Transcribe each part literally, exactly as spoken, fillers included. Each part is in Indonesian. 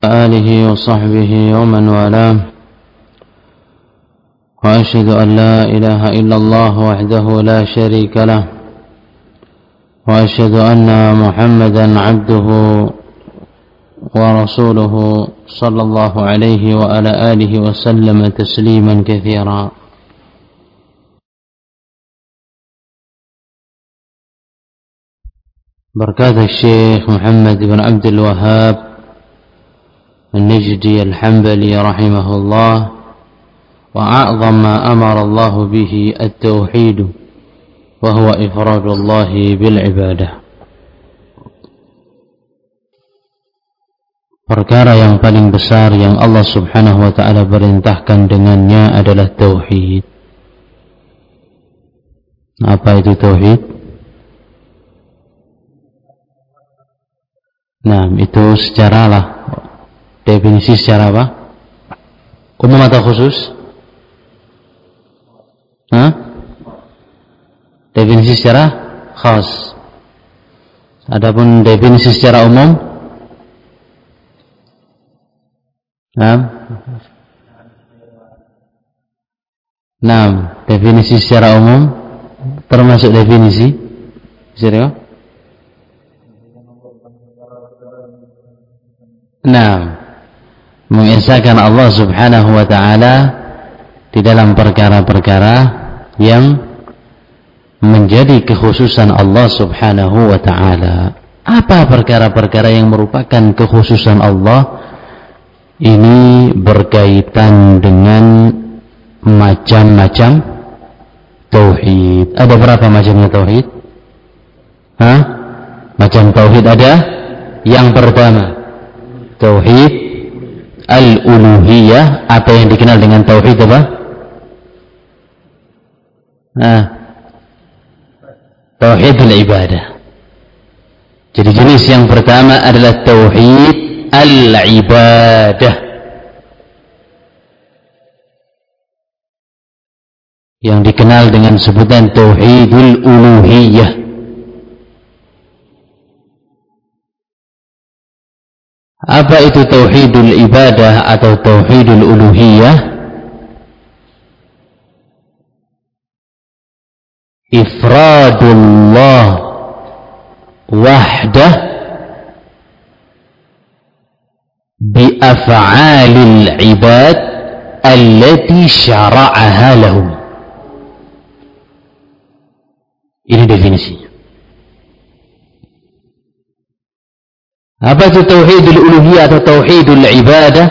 آله وصحبه ومن والاه وأشهد أن لا إله إلا الله وحده لا شريك له وأشهد أن محمدا عبده ورسوله صلى الله عليه وعلى آله وسلم تسليما كثيرا. Berkata Syekh Muhammad bin Abdul Wahhab النجدي الحنبلي رحمه الله: وأعظم ما أمر الله به التوحيد وهو إفراد الله بالعبادة. Perkara yang paling besar yang Allah subhanahu wa ta'ala perintahkan dengannya adalah tauhid. Apa itu tauhid? Nah, itu secara lah definisi secara apa? Umum atau khusus? Hah? Definisi secara khas. Adapun definisi secara umum? Nah, nah, definisi secara umum termasuk definisi serius? Nah, mengesahkan Allah subhanahu wa ta'ala di dalam perkara-perkara yang menjadi kekhususan Allah subhanahu wa ta'ala. Apa perkara-perkara yang merupakan kekhususan Allah? Ini berkaitan dengan macam-macam tauhid. Ada berapa macamnya tauhid? Hah? Macam tauhid ada? Yang pertama, tauhid al-uluhiyah, atau yang dikenal dengan tauhid apa? Nah, tauhidul ibadah. Jadi jenis yang pertama adalah tauhid al-ibadah, yang dikenal dengan sebutan tauhidul uluhiyah. Apa itu tauhidul ibadah atau tauhidul uluhiyah? Ifradullah wahdah bi af'alil ibad allati syara'aha lahum. Ini definisinya. Apa itu tauhidul uluhiyah atau tauhidul ibadah?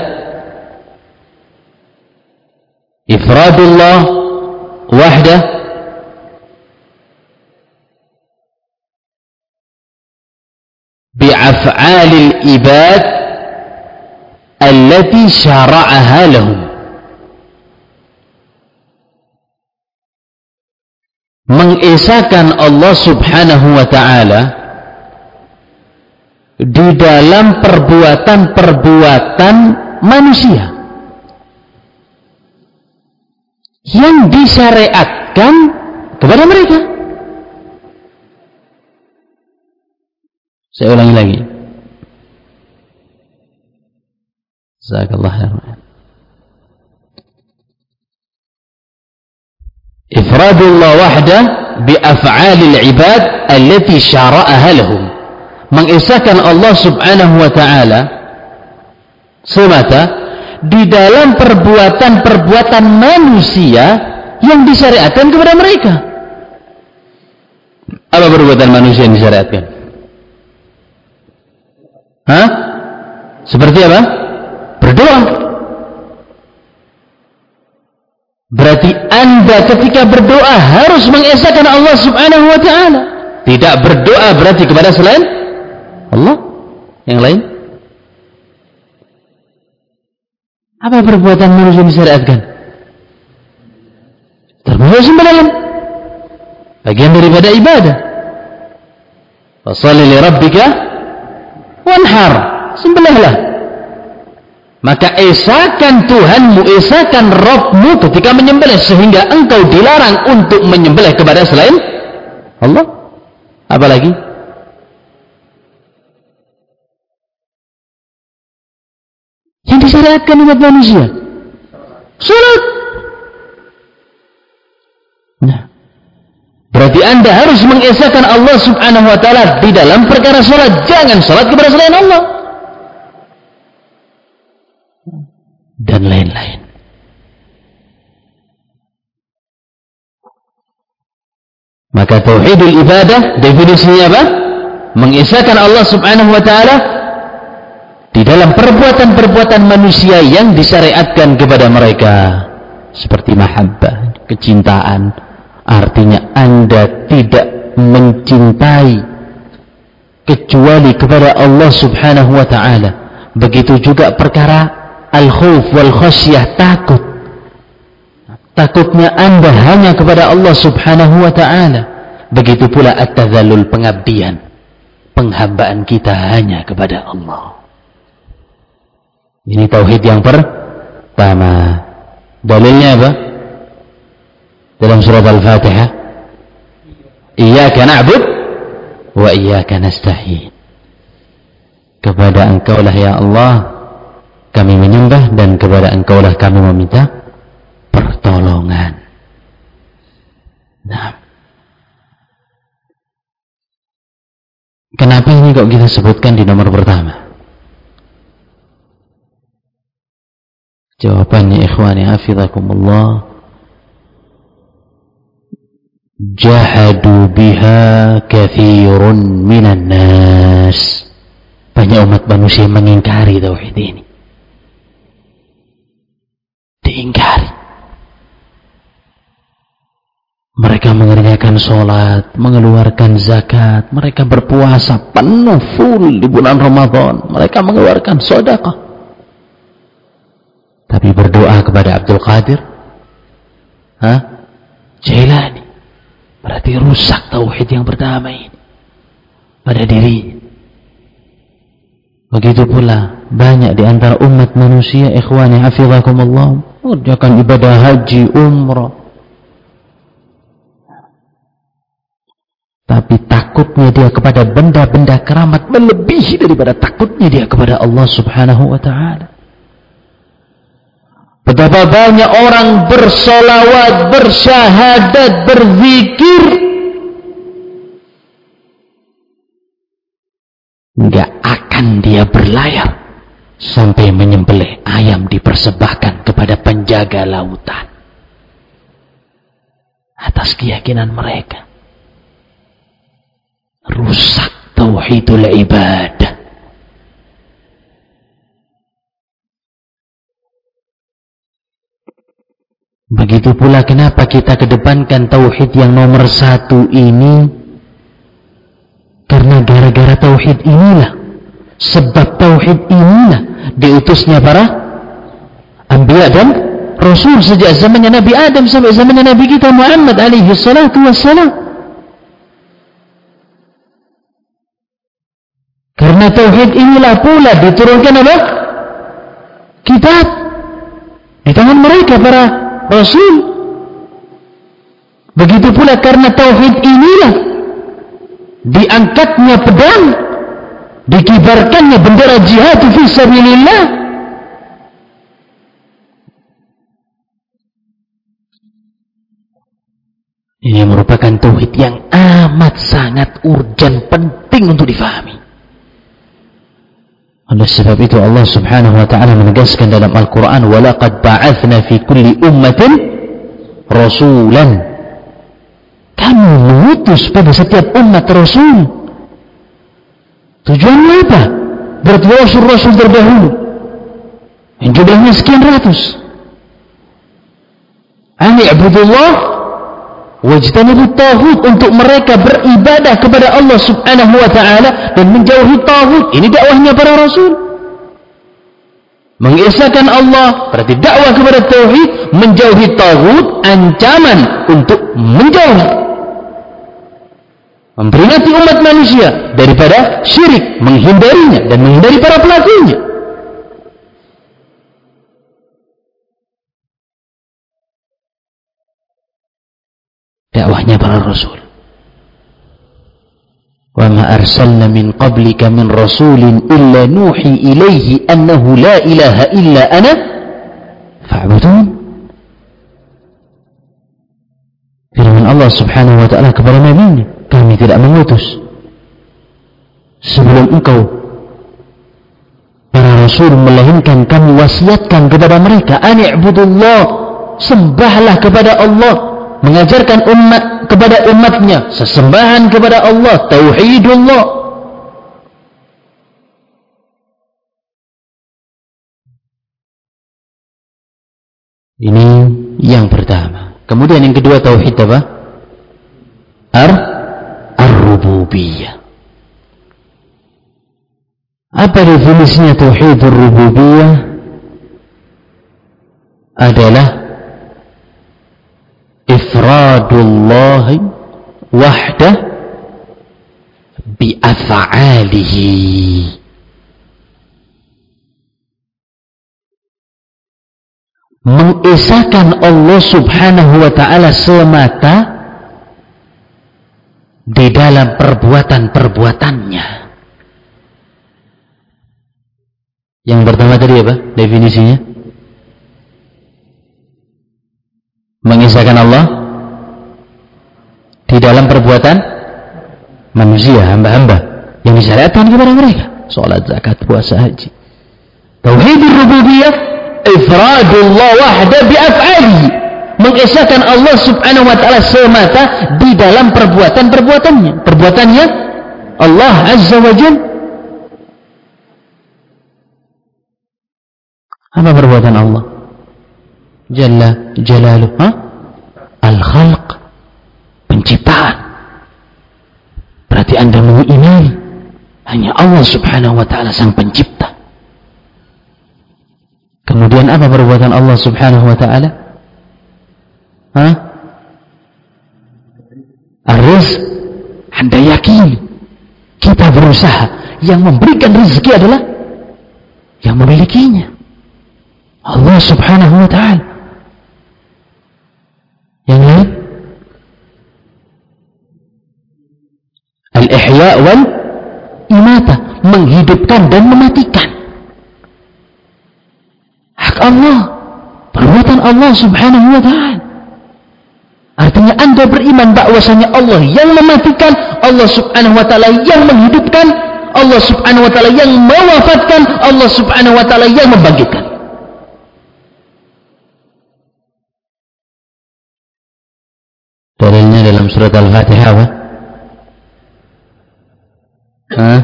Ifradullah wahdah bi'af'alil ibad allati syara'aha lahum. Mengesahkan Allah subhanahu wa ta'ala di dalam perbuatan-perbuatan manusia yang disyariatkan kepada mereka. Saya ulangi lagi. Jazakallah khairan. Ifradullah wahdah bi af'alil ibad allati syara'aha lahum. Mengesahkan Allah subhanahu wa ta'ala semata di dalam perbuatan-perbuatan manusia yang disyariatkan kepada mereka. Apa perbuatan manusia yang disyariatkan? Hah? Seperti apa? Berdoa. Berarti Anda ketika berdoa harus mengesahkan Allah subhanahu wa ta'ala. Tidak berdoa berarti kepada selain Allah. Yang lain? Apa perbuatan manusia yang disyariatkan? Termasuk sembelihan, bagian daripada ibadah. Fasholli li rabbika wanhar, sembelihlah. Maka esahkan Tuhanmu, esahkan Rabbmu ketika menyembelih, sehingga engkau dilarang untuk menyembelih kepada selain Allah. Apalagi? Yang disyariatkan umat manusia. Salat. Nah, berarti Anda harus mengesahkan Allah Subhanahu wa taala di dalam perkara salat. Jangan salat kepada selain Allah. Dan lain-lain. Maka tauhidul ibadah definisinya apa? Mengesahkan Allah Subhanahu wa taala di dalam perbuatan-perbuatan manusia yang disyariatkan kepada mereka, seperti mahabbah, kecintaan. Artinya Anda tidak mencintai kecuali kepada Allah Subhanahu wa taala. Begitu juga perkara al-khauf wal khasyah, takut. Takutnya Anda hanya kepada Allah Subhanahu wa ta'ala. Begitu pula at-tadzallul, pengabdian. Penghambaan kita hanya kepada Allah. Ini tauhid yang pertama. Dalilnya apa? Dalam surat Al-Fatihah. Iyyaka na'bud wa iyyaka nasta'in. Kepada Engkaulah ya Allah kami menyembah, dan kepada Engkaulah kami meminta pertolongan. Nah, kenapa ini kok kita sebutkan di nomor pertama? Jawabannya ikhwani hafizakumullah, jahadu biha kathirun minan nas. Banyak umat manusia mengingkari tauhid ini. Diingkari. Mereka mengerjakan sholat, mengeluarkan zakat, mereka berpuasa penuh full di bulan Ramadan, mereka mengeluarkan sedekah. Tapi berdoa kepada Abdul Qadir, hah? Jailani, berarti rusak tauhid yang pertama ini pada dirinya. Begitu pula banyak di antara umat manusia, ikhwani hafizakumullah, mengerjakan ibadah haji, umrah, tapi takutnya dia kepada benda-benda keramat melebihi daripada takutnya dia kepada Allah Subhanahu wa ta'ala. Betapa banyak orang bersolawat, bersyahadat, berzikir, enggak akan dia berlayar sampai menyembelih ayam dipersembahkan kepada penjaga lautan atas keyakinan mereka. Rusak tauhidul ibadah. Begitu pula kenapa kita kedepankan tauhid yang nomor satu ini? Karena gara-gara tauhid inilah, sebab tauhid inilah diutusnya para anbiya dan rasul sejak zamannya Nabi Adam sampai zamannya Nabi kita Muhammad alaihi salatu wassalam. Karena tauhid inilah pula diturunkan apa? Kitab di tangan mereka para rasul. Begitu pula karena tauhid inilah diangkatnya pedang, dikibarkannya bendera jihad fi sabilillah. Ini merupakan tauhid yang amat sangat urgen, penting untuk difahami. Oleh sebab itu Allah Subhanahu wa ta'ala menegaskan dalam Al-Quran, وَلَقَدْ بَعَثْنَا فِي كُلِّ أُمَّةٍ رَسُولًا. Kami mengutus pada setiap umat Rasul. Tujuannya apa? Berarti Rasul-Rasul terdahulu yang jumlahnya sekian ratus. Ani abudullah wajtanibut taghut, untuk mereka beribadah kepada Allah Subhanahu wa ta'ala dan menjauhi taghut. Ini dakwahnya para Rasul. Mengesahkan Allah berarti dakwah kepada tauhid, menjauhi taghut ancaman untuk menjauhi. Memperingati umat manusia daripada syirik, menghindarinya dan menghindari para pelakunya. Dakwahnya para Rasul. wa ma arsalna min qablika min rasulin illa nuhi ilaihi annahu la ilaha illa ana fa'budun. Firman Allah subhanahu wa ta'ala kepada Nabi-Nya, kami tidak mengutus sebelum engkau para rasul, melainkan kami wasiatkan kepada mereka ani'budullah, sembahlah kepada Allah, mengajarkan umat kepada umatnya sesembahan kepada Allah, tauhidullah. Ini yang pertama. Kemudian yang kedua, tauhid apa? Ar ar-rububiyah. Apa definisinya tauhid ar-rububiyah? Adalah ifradullah wahdah bi'af'alihi, mengesahkan Allah subhanahu wa ta'ala semata di dalam perbuatan-perbuatannya. Yang pertama tadi apa definisinya? Mengesahkan Allah di dalam perbuatan manusia, hamba-hamba yang disyariatkan kepada mereka, salat, zakat, puasa, haji. Tauhidur rububiyah ifradullah wahda bi'af'alihi, mengesahkan Allah subhanahu wa ta'ala semata di dalam perbuatan-perbuatannya. Perbuatannya Allah azza wa jalla. Apa perbuatan Allah jalla jalaluh? Ha? Al-khalq, penciptaan. Berarti Anda mengimani hanya Allah subhanahu wa ta'ala sang pencipta. Kemudian apa perbuatan Allah subhanahu wa ta'ala? Ha? Ar-rizq. Anda yakin kita berusaha, yang memberikan rezeki adalah yang memilikinya, Allah subhanahu wa ta'ala. Yang lain, al-ihya wal imata, menghidupkan dan mematikan. Hak Allah, perbuatan Allah subhanahu wa ta'ala. Artinya Anda beriman bahwasanya Allah yang mematikan, Allah subhanahu wa ta'ala yang menghidupkan, Allah subhanahu wa ta'ala yang mewafatkan, Allah subhanahu wa ta'ala yang membangkitkan. Dalilnya dalam surat Al-Fatihah apa? Hah?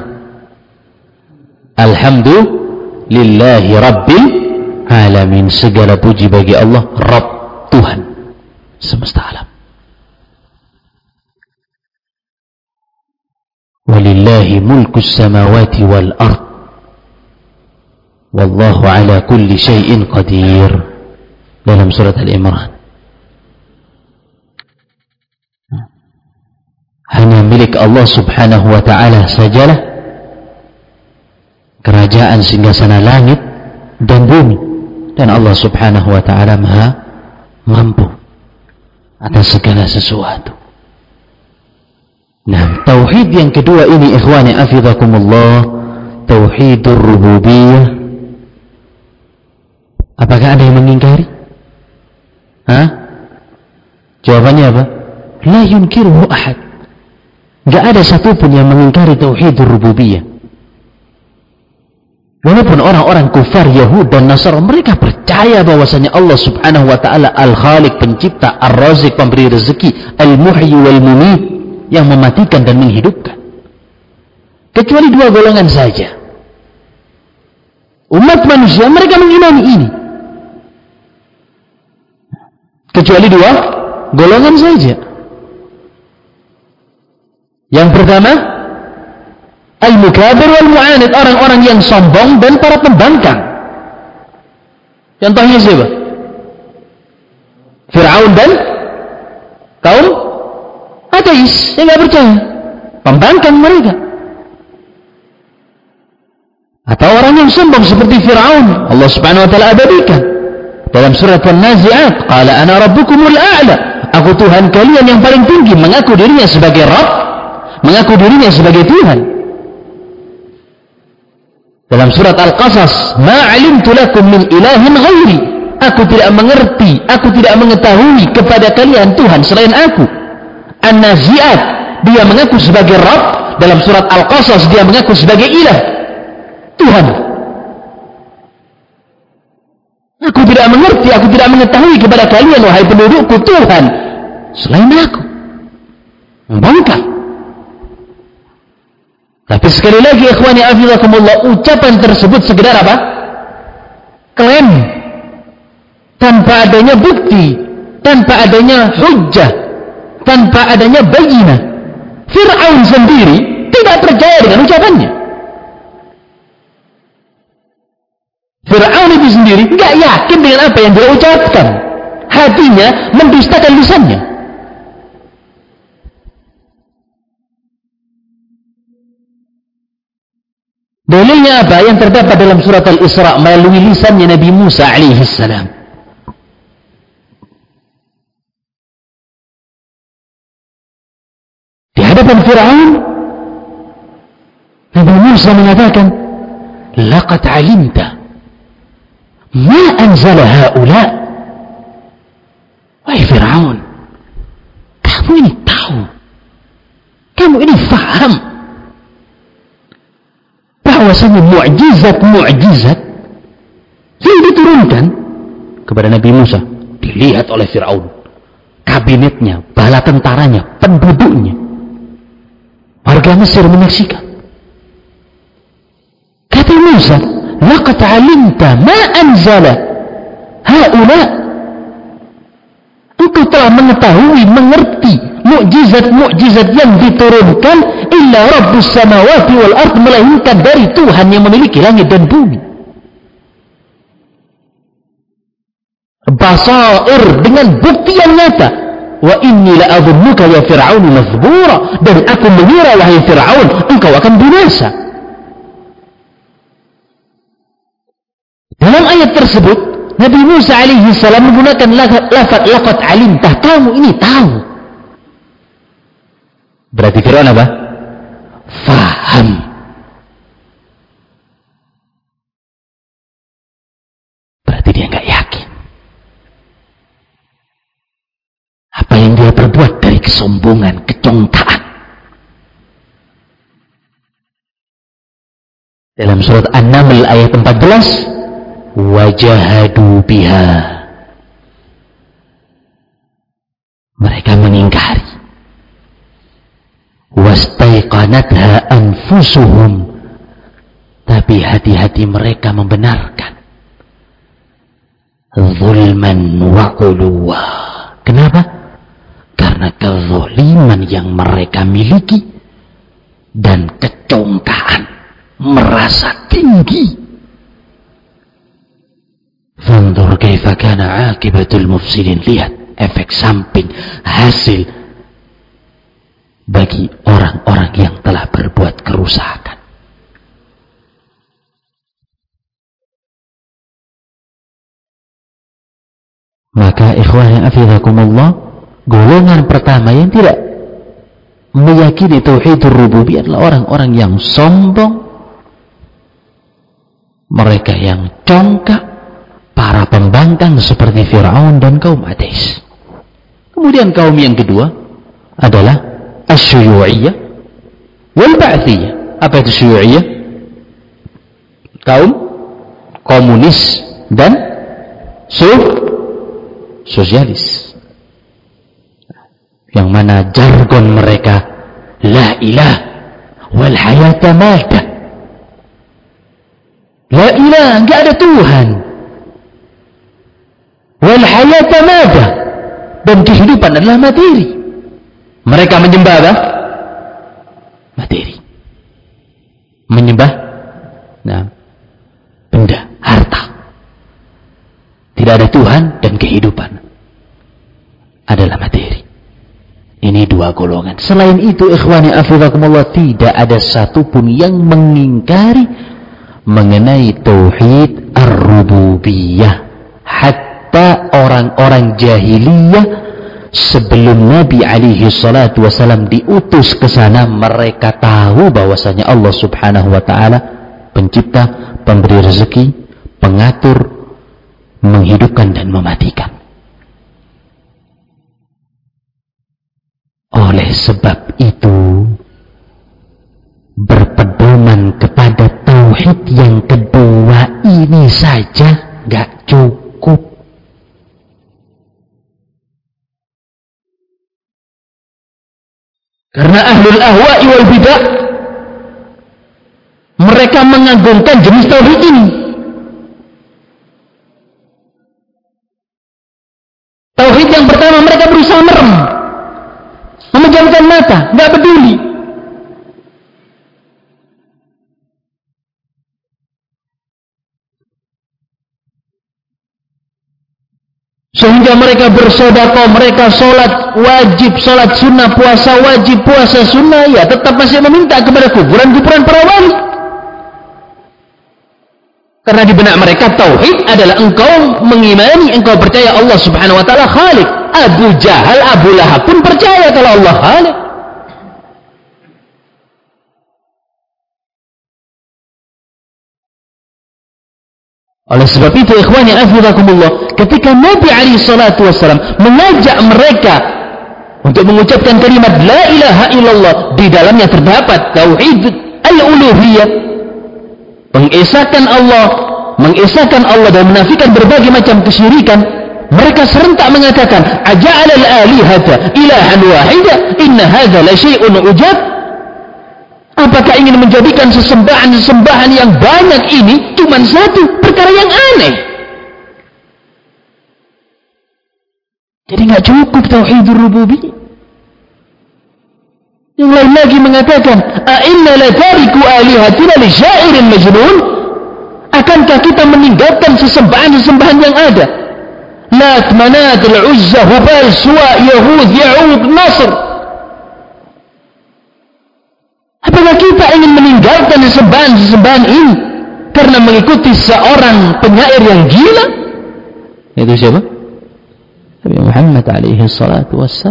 Alhamdulillahi Rabbil Alamin, segala puji bagi Allah, Rabb, Tuhan semesta alam. Walillahi mulkus samawati wal ard, wallahu ala kulli syai'in qadir, dalam surat Al-Imran. Hanya milik Allah subhanahu wa ta'ala sajalah kerajaan singgasana langit dan bumi, dan Allah subhanahu wa ta'ala maha mampu atas segala sesuatu. Nah, tauhid yang kedua ini, ikhwani afidakumullah, tauhidur rububiyah. Apakah ada yang mengingkari? Hah? Jawabannya apa? La yunkiruhu ahad. Gak ada satupun yang mengingkari tauhidur rububiyah. Walaupun orang-orang kufar Yahud dan Nasara, mereka percaya bahwasanya Allah subhanahu wa ta'ala al-khaliq, pencipta, ar-razik, pemberi rezeki, al-muhyi wal-mumit, yang mematikan dan menghidupkan. Kecuali dua golongan saja. Umat manusia, mereka mengimani ini. Kecuali dua golongan saja. Yang pertama, al-mukabir wal-mu'anid, orang-orang yang sombong dan para pembangkang. Contohnya siapa? Fir'aun dan kaum ateis yang tidak percaya, pembangkang mereka. Atau orang yang sombong seperti Fir'aun, Allah subhanahu wa ta'ala abadikan dalam surat An-Nazi'at, qala ana rabbukumul a'la, aku Tuhan kalian yang paling tinggi, mengaku dirinya sebagai Rabb. mengaku dirinya sebagai Tuhan. Dalam surat Al-Qasas, "Ma 'alimtu lakum min ilahin ghairi." Aku tidak mengerti, aku tidak mengetahui kepada kalian Tuhan selain aku. An-Nazi'at, dia mengaku sebagai Rabb. Dalam surat Al-Qasas, dia mengaku sebagai ilah, Tuhan. Aku tidak mengerti, aku tidak mengetahui kepada kalian, wahai pendudukku, Tuhan selain aku. Membongkar. Tapi sekali lagi, ikhwani afizakumullah, ucapan tersebut sekedar apa? Klaim. Tanpa adanya bukti, tanpa adanya hujjah, tanpa adanya bayinah. Fir'aun sendiri tidak percaya dengan ucapannya. Fir'aun itu sendiri tidak yakin dengan apa yang dia ucapkan. Hatinya mendustakan lisannya. Dalilnya apa? Yang terdapat dalam surat Al-Isra melalui lisannya Nabi Musa alaihi salam. Di hadapan Fir'aun, Nabi Musa mengatakan, "Laqad 'alimta ma anzala haula." Wahai Fir'aun, kamu ini tahu, kamu ini faham bahwasanya mu'jizat-mu'jizat yang diturunkan kepada Nabi Musa dilihat oleh Fir'aun, kabinetnya, bala tentaranya, penduduknya, warga Mesir menyaksikan. Kata Musa, "Laqad 'alimta ma anzala haula." Engkau telah mengetahui, mengerti mukjizat-mukjizat yang diturunkan illa Rabbus samawati wal ard, melainkan dari Tuhan yang memiliki langit dan bumi. Basair, dengan bukti yang nyata. Wa inni la'adhunnuka ya Fir'aun mazbura, dan aku mengira wahai Fir'aun engkau akan binasa. Dalam ayat tersebut Nabi Musa alaihi salam menggunakan lafaz laqad alimtah, kamu ini tahu. Berarti Fir'aun apa? Faham. Berarti dia enggak yakin. Apa yang dia perbuat dari kesombongan, kecongkaan. Dalam surat An-Naml ayat empat belas, wajahadu biha, mereka mengingkari. Wastaiqanatha anfusuhum, tapi hati-hati mereka membenarkan. Zulman wa uluwa. Kenapa? Karena kezaliman yang mereka miliki dan kecongkaan, merasa tinggi. Fanzur kaifa kana akibatul mufsidin. Lihat efek samping, hasil bagi orang-orang yang telah berbuat kerusakan. Maka ikhwan yang afidakumullah, golongan pertama yang tidak meyakini tauhidur rububiyah adalah orang-orang yang sombong, mereka yang congkak, para pembangkang seperti Fir'aun dan kaum ateis. Kemudian kaum yang kedua adalah asyuyu'iyah wal ba'thiyah. Apa itu syuyu'iyah? Kaum komunis dan suf sosialis, yang mana jargon mereka la ilah wal hayata mata. La ilah, enggak ada Tuhan. Wal hayata mata, dan kehidupan adalah materi. Mereka menyembah apa? Materi. Menyembah nah, benda, harta. Tidak ada Tuhan, dan kehidupan adalah materi. Ini dua golongan. Selain itu, ikhwani afizakumullah, tidak ada satupun yang mengingkari mengenai tauhid ar-rububiyah. Hatta orang-orang jahiliyah sebelum Nabi alaihi salatu wasalam diutus ke sana, mereka tahu bahwasanya Allah subhanahu wa ta'ala pencipta, pemberi rezeki, pengatur, menghidupkan dan mematikan. Oleh sebab itu, berpedoman kepada tauhid yang kedua ini saja gak cukup. Karena ahlul ahwa'i wal bidah, mereka mengagungkan jenis tauhid ini. Tauhid yang pertama, mereka berusaha merem, memejamkan mata, gak peduli. Sehingga mereka bersedekah, mereka sholat wajib, sholat sunnah, puasa wajib, puasa sunnah, ya tetap masih meminta kepada kuburan-kuburan para wali. Karena di benak mereka tauhid adalah engkau mengimani, engkau percaya Allah subhanahu wa ta'ala khalik. Abu Jahal, Abu Lahab pun percaya kalau Allah khalik. Oleh sebab itu, ikhwani afidakumullah, ketika Nabi alaihi salatu wassalam mengajak mereka untuk mengucapkan kalimat la ilaha illallah, di dalamnya terdapat tauhid al-uluhiyah, mengesahkan Allah, mengesahkan Allah dan menafikan berbagai macam kesyirikan, mereka serentak mengatakan aja'al al-alihata ilahan wahida inna hadza la syai'un ujab. Apakah ingin menjadikan sesembahan-sesembahan yang banyak ini cuma satu? Perkara yang aneh. Jadi nggak cukup tauhidur rububiyah. Yang lain lagi mengatakan, "A'inna la tariku alihatina li syairin majnun?" Akankah kita meninggalkan sesembahan-sesembahan yang ada? Lat, Manat, Al-Uzza, Hubal, Suwa, Yahud, Ya'ud, Nasr. Apakah kita ingin meninggalkan sesembahan-sesembahan ini karena mengikuti seorang penyair yang gila? Itu siapa? Nabi Muhammad alaihi salatu wassalam.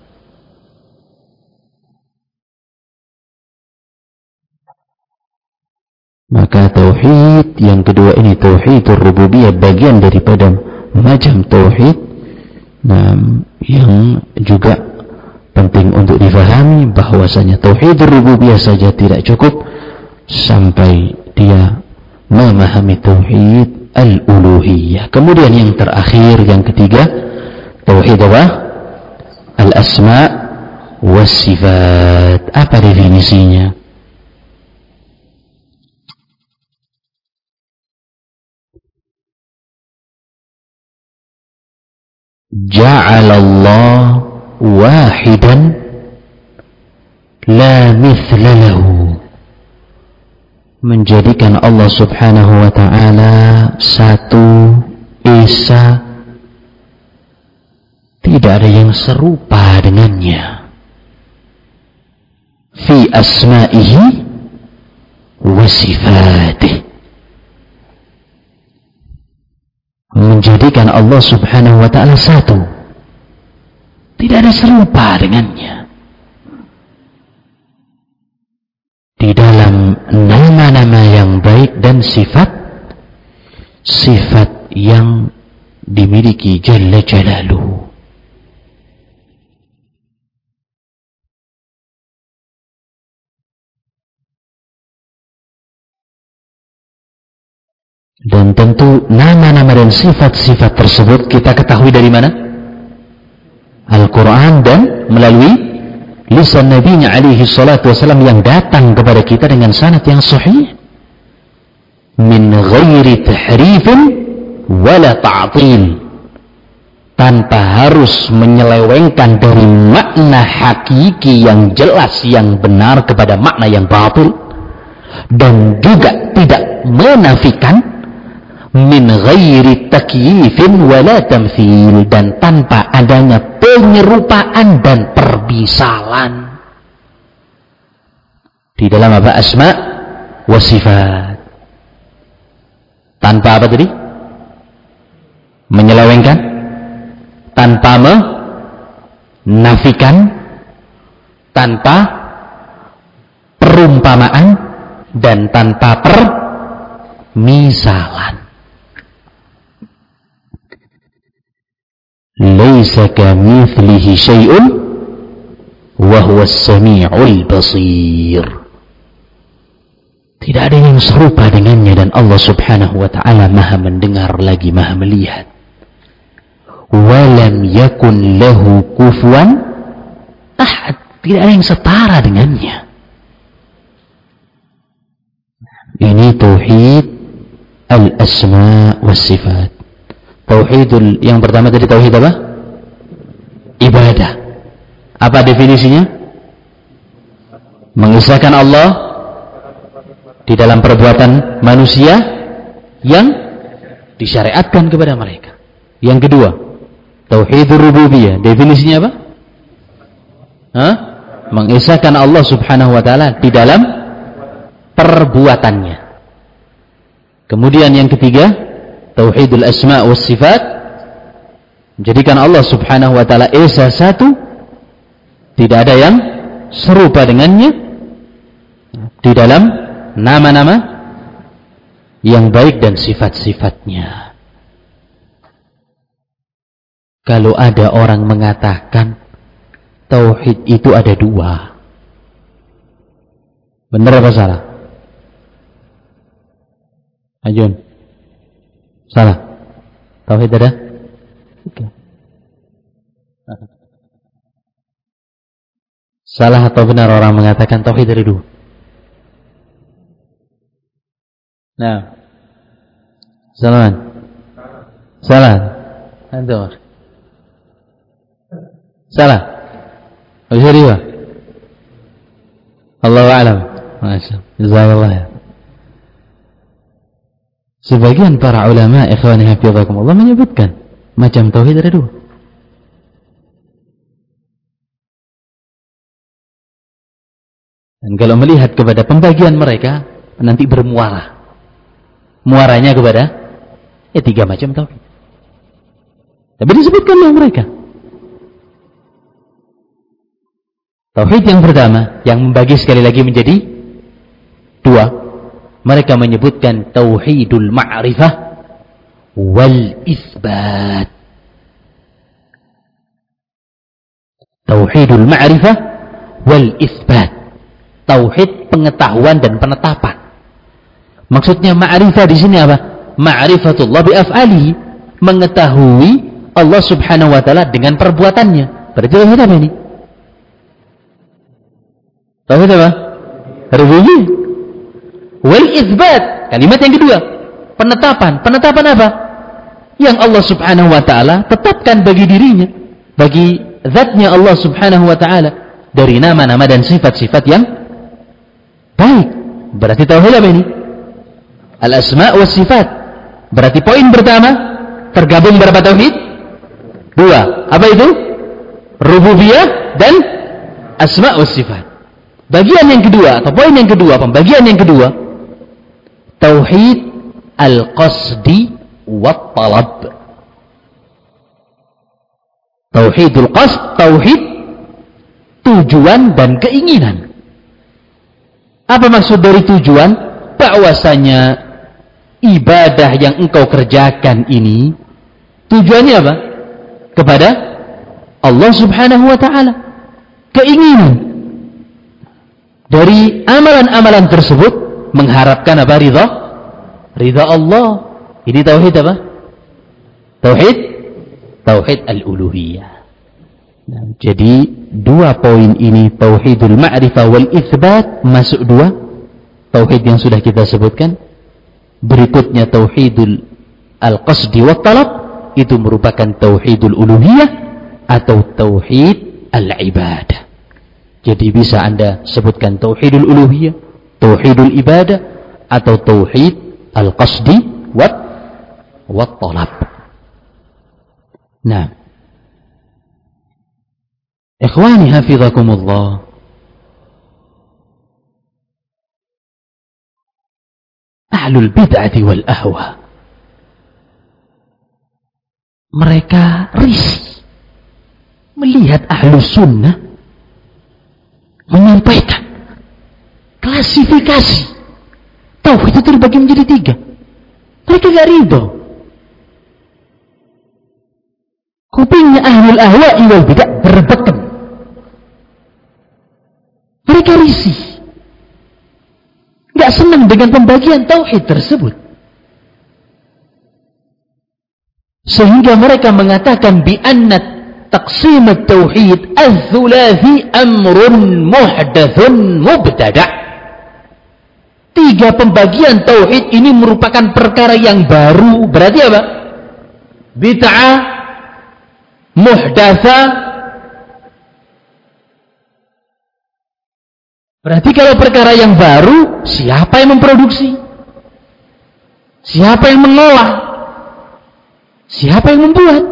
Maka tauhid yang kedua ini, tauhidur rububiyah, bagian daripada macam tauhid nah, yang juga penting untuk difahami bahwasanya tauhidur rububiyah saja tidak cukup sampai dia memahami tauhid al-uluhiyah. Kemudian yang terakhir, yang ketiga, tauhid apa? Al-asma' was sifat. Apa definisinya? Ja'alallah wahidan la mithla lahu, menjadikan Allah subhanahu wa ta'ala satu, esa, tidak ada yang serupa dengannya, fi asma'ihi wa sifatih, menjadikan Allah subhanahu wa ta'ala satu, tidak ada serupa dengannya di dalam nama-nama yang baik dan sifat-sifat yang dimiliki Jalla Jalaluhu. Dan tentu nama-nama dan sifat-sifat tersebut kita ketahui dari mana? Al-Quran dan melalui lisan Nabi-Nya alaihi salatu wasallam yang datang kepada kita dengan sanad yang sahih, min ghairi tahrifin wala ta'til, tanpa harus menyelewengkan dari makna hakiki yang jelas yang benar kepada makna yang batil, dan juga tidak menafikan min ghairi takyifin wala tamthil, dan tanpa adanya penyerupaan dan perbisalan di dalam apa? Asma wa sifat. Tanpa apa tadi? Menyelewengkan, tanpa nafikan, tanpa perumpamaan, dan tanpa permisalan. Laisa kamitslihi syai'un wa huwas sami'ul basir. Tidak ada yang serupa dengannya, dan Allah Subhanahu wa ta'ala maha mendengar lagi maha melihat. Walam yakun lahu kufuwan ahad. Tidak ada yang setara dengannya. Ini tauhid al-asma was sifat. Tauhidul yang pertama tadi tauhid apa? Ibadah. Apa definisinya? Mengisahkan Allah di dalam perbuatan manusia yang disyariatkan kepada mereka. Yang kedua, tauhidur rububiyah. Definisinya apa? Hah? Mengisahkan Allah Subhanahu wa ta'ala di dalam perbuatannya. Kemudian yang ketiga, tauhidul asma was sifat. Menjadikan Allah Subhanahu wa ta'ala esa satu, tidak ada yang serupa dengannya di dalam nama-nama yang baik dan sifat-sifatnya. Kalau ada orang mengatakan tauhid itu ada dua, benar apa salah? Ajun, salah. Tauhid ada? Oke. Salah atau benar orang mengatakan tauhid ada dua? Nah, salah. Salah. Antum. Salah. Al-Syarifah. Allahu a'lam. Masya Allah. Sebagian para ulama ikhwani hafizakumullah menyebutkan macam tauhid ada dua. Dan kalau melihat kepada pembagian mereka nanti bermuara. Muaranya kepada ya tiga macam tauhid. Tapi disebutkan oleh mereka. Tauhid yang pertama yang membagi sekali lagi menjadi dua. Mereka menyebutkan tauhidul ma'rifah wal isbat. Tauhidul ma'rifah wal isbat. Tauhid pengetahuan dan penetapan. Maksudnya ma'rifah di sini apa? Ma'rifatullah bi af'alihi, mengetahui Allah Subhanahu wa taala dengan perbuatannya. Berarti tauhid apa ini? Tauhid apa? Rububiyah. Wal itsbat, kalimat yang kedua, penetapan. Penetapan apa? Yang Allah Subhanahu wa taala tetapkan bagi dirinya, bagi zatnya Allah Subhanahu wa taala dari nama-nama dan sifat-sifat yang baik. Berarti tauhid apa ini? Al-asma' was sifat. Berarti poin pertama tergabung berapa tauhid? Dua. Apa itu? Rububiyah dan asma' was sifat. Bagian yang kedua atau poin yang kedua, pembagian yang kedua, tauhid al-qasdi wat talab. Tauhidul qasd, tauhid tujuan dan keinginan. Apa maksud dari tujuan? Bahwasanya ibadah yang engkau kerjakan ini tujuannya apa? Kepada Allah Subhanahu wa taala. Keinginan dari amalan-amalan tersebut mengharapkan apa? Ridha? Ridha Allah. Ini tauhid apa? Tauhid tauhid al-uluhiyah. Nah, jadi dua poin ini tauhidul ma'rifah wal itsbat masuk dua tauhid yang sudah kita sebutkan. Berikutnya tauhidul al-qasdi wat talab, itu merupakan tauhidul uluhiyah atau tauhid al-ibadah. Jadi bisa Anda sebutkan tauhidul uluhiyah, tauhidul ibadah atau tauhid al-qasdi wat wat talab. Nah, ikhwani hafizakumullah, ahlul bid'ati wal ahwa, mereka risih melihat ahlu sunnah menyampaikan klasifikasi tauhid itu terbagi menjadi tiga. Mereka gak ridho. Kupingnya ahlul ahwa'i wal bidah berbeken. Mereka risih, gak senang dengan pembagian tauhid tersebut, sehingga mereka mengatakan bi anna taqsim at-tauhid az-thulathi amrun muhdathun mubtada'. Tiga pembagian tauhid ini merupakan perkara yang baru. Berarti apa? Bid'ah, muhdatsa. Berarti kalau perkara yang baru, siapa yang memproduksi? Siapa yang mengolah? Siapa yang membuat?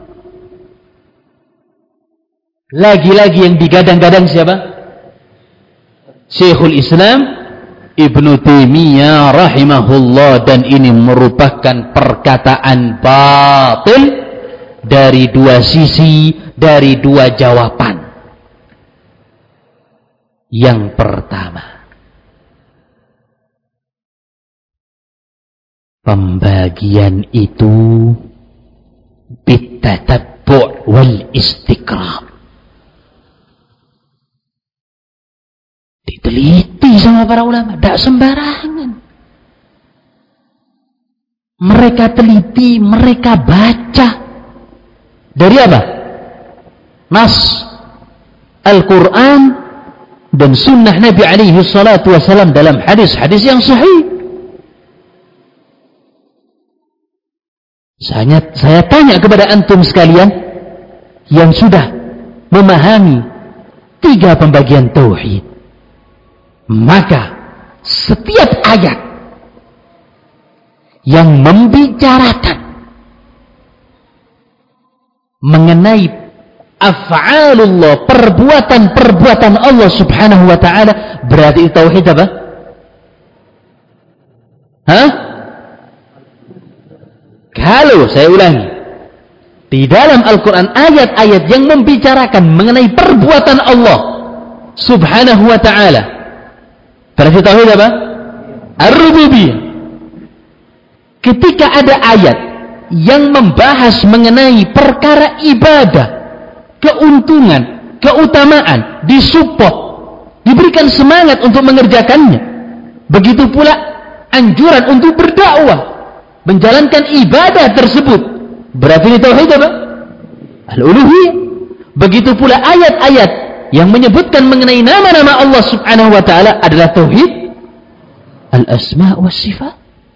Lagi-lagi yang digadang-gadang siapa? Syekhul Islam Ibnu Taimiyah rahimahullah, dan ini merupakan perkataan batil dari dua sisi, dari dua jawaban. Yang pertama, pembagian itu bitatabbu' wal istiqra'. Diteliti sama para ulama, tidak sembarangan. Mereka teliti, mereka baca. Dari apa? Nas Al-Quran dan sunnah Nabi alaihi salatu wasalam dalam hadis-hadis yang sahih. Saya, saya tanya kepada antum sekalian yang sudah memahami tiga pembagian tauhid, maka setiap ayat yang membicarakan mengenai af'alullah, perbuatan-perbuatan Allah subhanahu wa ta'ala, berarti tauhid apa? Hah? Kalau saya ulangi, di dalam Al-Quran ayat-ayat yang membicarakan mengenai perbuatan Allah subhanahu wa ta'ala, berarti tauhid apa? Ar-rububiyah. Ketika ada ayat yang membahas mengenai perkara ibadah, keuntungan, keutamaan, disupport, diberikan semangat untuk mengerjakannya, begitu pula anjuran untuk berdakwah, menjalankan ibadah tersebut, berarti ini tauhid apa? Al-uluhiyah. Begitu pula ayat-ayat yang menyebutkan mengenai nama-nama Allah subhanahu wa ta'ala adalah tauhid al-asma' wa sifat.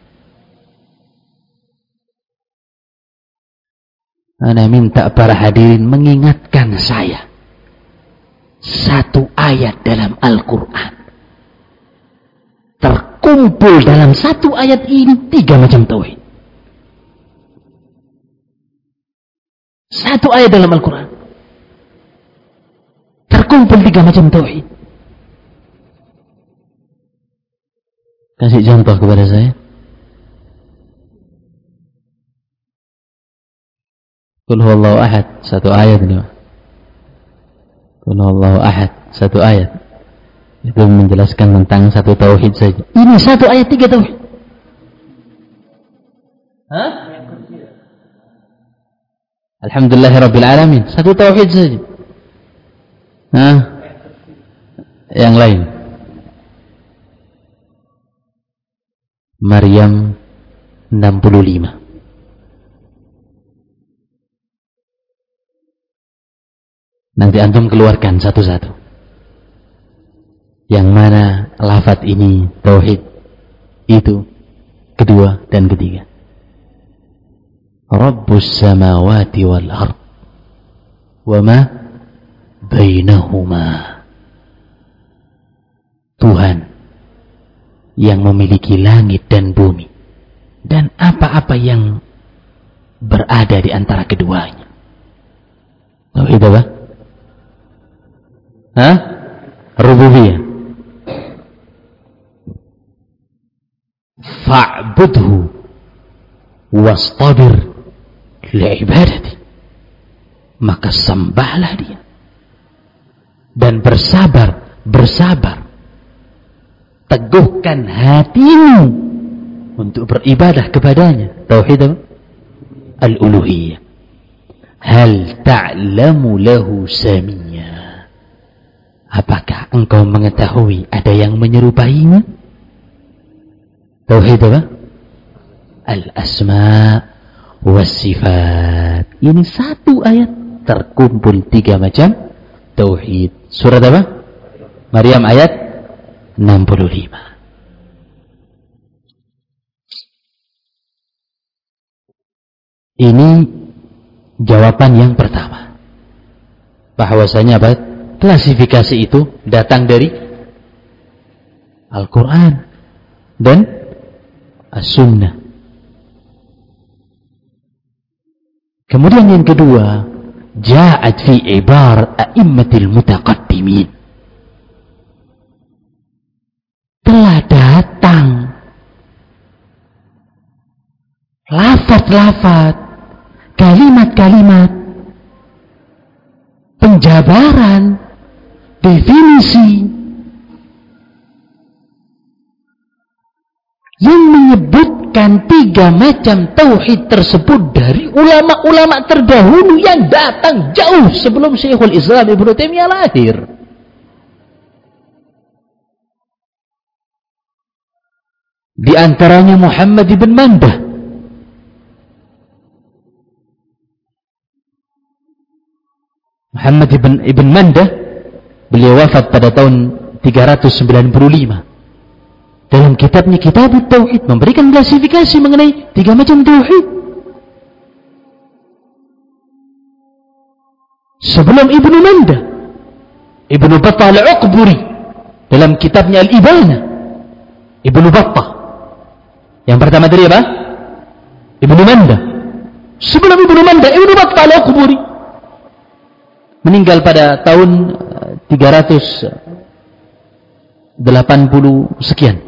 Ana minta para hadirin mengingatkan saya satu ayat dalam Al-Quran, terkumpul dalam satu ayat ini tiga macam tauhid. Satu ayat dalam Al-Quran terkumpul tiga macam tauhid. Kasih contoh kepada saya. Qul huwallahu ahad, satu ayat ini. Qul huwallahu ahad, satu ayat. Itu menjelaskan tentang satu tauhid saja. Ini satu ayat tiga tauhid. Hah? Alhamdulillahirabbil alamin, satu tauhid saja. Hah? Yang lain. Maryam enam puluh lima. Nanti antum keluarkan satu-satu. Yang mana lafaz ini tauhid, itu kedua dan ketiga. Rabbus samawati wal ard wa ma bainahuma. Tuhan yang memiliki langit dan bumi dan apa-apa yang berada di antara keduanya. Tauhid apa? Hah? Rububiyah. Fa'budhu wastabir li'ibadati. maka sembahlah dia. Dan bersabar, bersabar. Teguhkan hatimu untuk beribadah kepadanya. Tauhid apa? Al-uluhiyah. Hal ta'lamu lahu samiyya. Apakah engkau mengetahui ada yang menyerupainya? Tauhid apa? Al-asma' was-sifat. Ini satu ayat terkumpul tiga macam tauhid. Surat apa? Maryam ayat enam puluh lima. Ini jawaban yang pertama. Bahwasanya apa? Klasifikasi itu datang dari Al-Quran dan As-Sunnah. Kemudian yang kedua, ja'at fi ibar a'immatil mutaqaddimin. Telah datang lafaz-lafaz, kalimat-kalimat, penjabaran, definisi yang menyebutkan tiga macam tauhid tersebut dari ulama-ulama terdahulu yang datang jauh sebelum Syekhul Islam Ibnu Taimiyah lahir. Di antaranya Muhammad ibn Mandah. Muhammad ibn, ibn Mandah, beliau wafat pada tahun tiga ratus sembilan puluh lima. Dalam kitabnya Kitabut Tauhid memberikan klasifikasi mengenai tiga macam tauhid. Sebelum Ibnu Mandah, Ibnu Battah Al-Uqburi dalam kitabnya Al-Ibana. Ibnu Battah yang pertama dari apa? Ibnu Mandah. Sebelum Ibnu Mandah, Ibnu Battah Al-Uqburi meninggal pada tahun tiga ratus delapan puluh sekian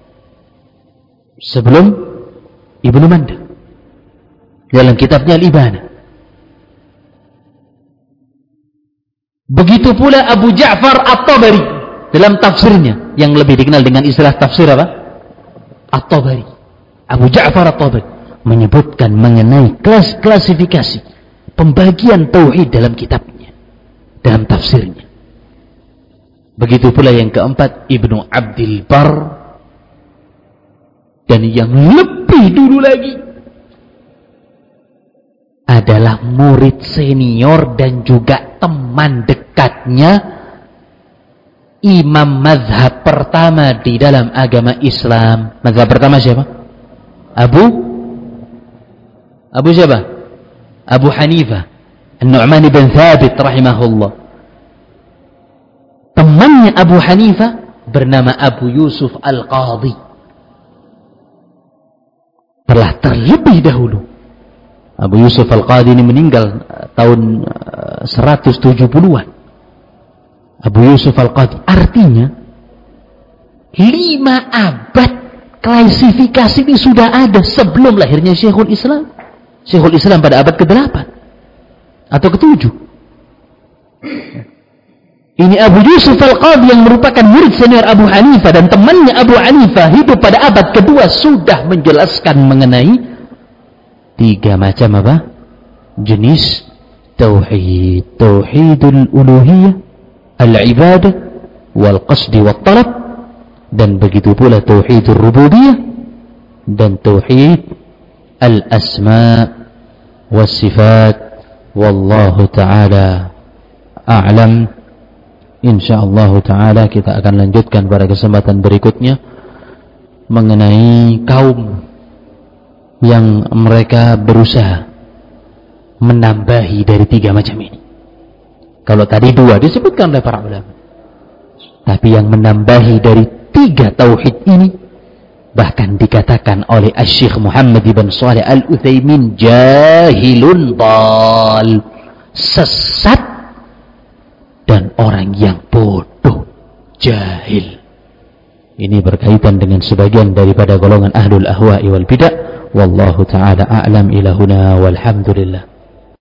sebelum Ibnu Mandah dalam kitabnya Al-Ibana. Begitu pula Abu Ja'far At-Tabari dalam tafsirnya yang lebih dikenal dengan istilah tafsir apa? At-Tabari. Abu Ja'far At-Tabari menyebutkan mengenai kelas klasifikasi pembagian tauhid dalam kitabnya, dalam tafsirnya. Begitu pula yang keempat Ibnu Abdil Bar, dan yang lebih dulu lagi adalah murid senior dan juga teman dekatnya imam mazhab pertama di dalam agama Islam. Mazhab pertama siapa? Abu Abu siapa? Abu Hanifah An-Nu'man bin Thabit rahimahullah. Temannya Abu Hanifah bernama Abu Yusuf Al-Qadhi. Telah terlebih dahulu Abu Yusuf Al-Qadhi ini meninggal tahun seratus tujuh puluhan. Abu Yusuf Al-Qadhi artinya lima abad klasifikasi ini sudah ada sebelum lahirnya Syekhul Islam. Syekhul Islam pada abad kedelapan atau ketujuh. Ini Abu Yusuf Al-Qadhi yang merupakan murid senior Abu Hanifah dan temannya Abu Hanifah hidup pada abad kedua sudah menjelaskan mengenai tiga macam apa? Jenis tauhid. Tauhidul uluhiyah, al-ibadah, wal qasdi wal talab, dan begitu pula tauhidur rububiyah dan tauhid al-asma was sifat. Wallahu ta'ala a'lam. InsyaAllah ta'ala kita akan lanjutkan pada kesempatan berikutnya mengenai kaum yang mereka berusaha menambahi dari tiga macam ini. Kalau tadi dua disebutkan oleh para ulama, tapi yang menambahi dari tiga tauhid ini bahkan dikatakan oleh Asy-Syaikh Muhammad bin Shalih Al-Utsaimin jahilun dal, sesat dan orang yang bodoh, jahil. Ini berkaitan dengan sebagian daripada golongan ahlul ahwa'i wal bidah. Wallahu ta'ala a'lam. Ila huna walhamdulillah.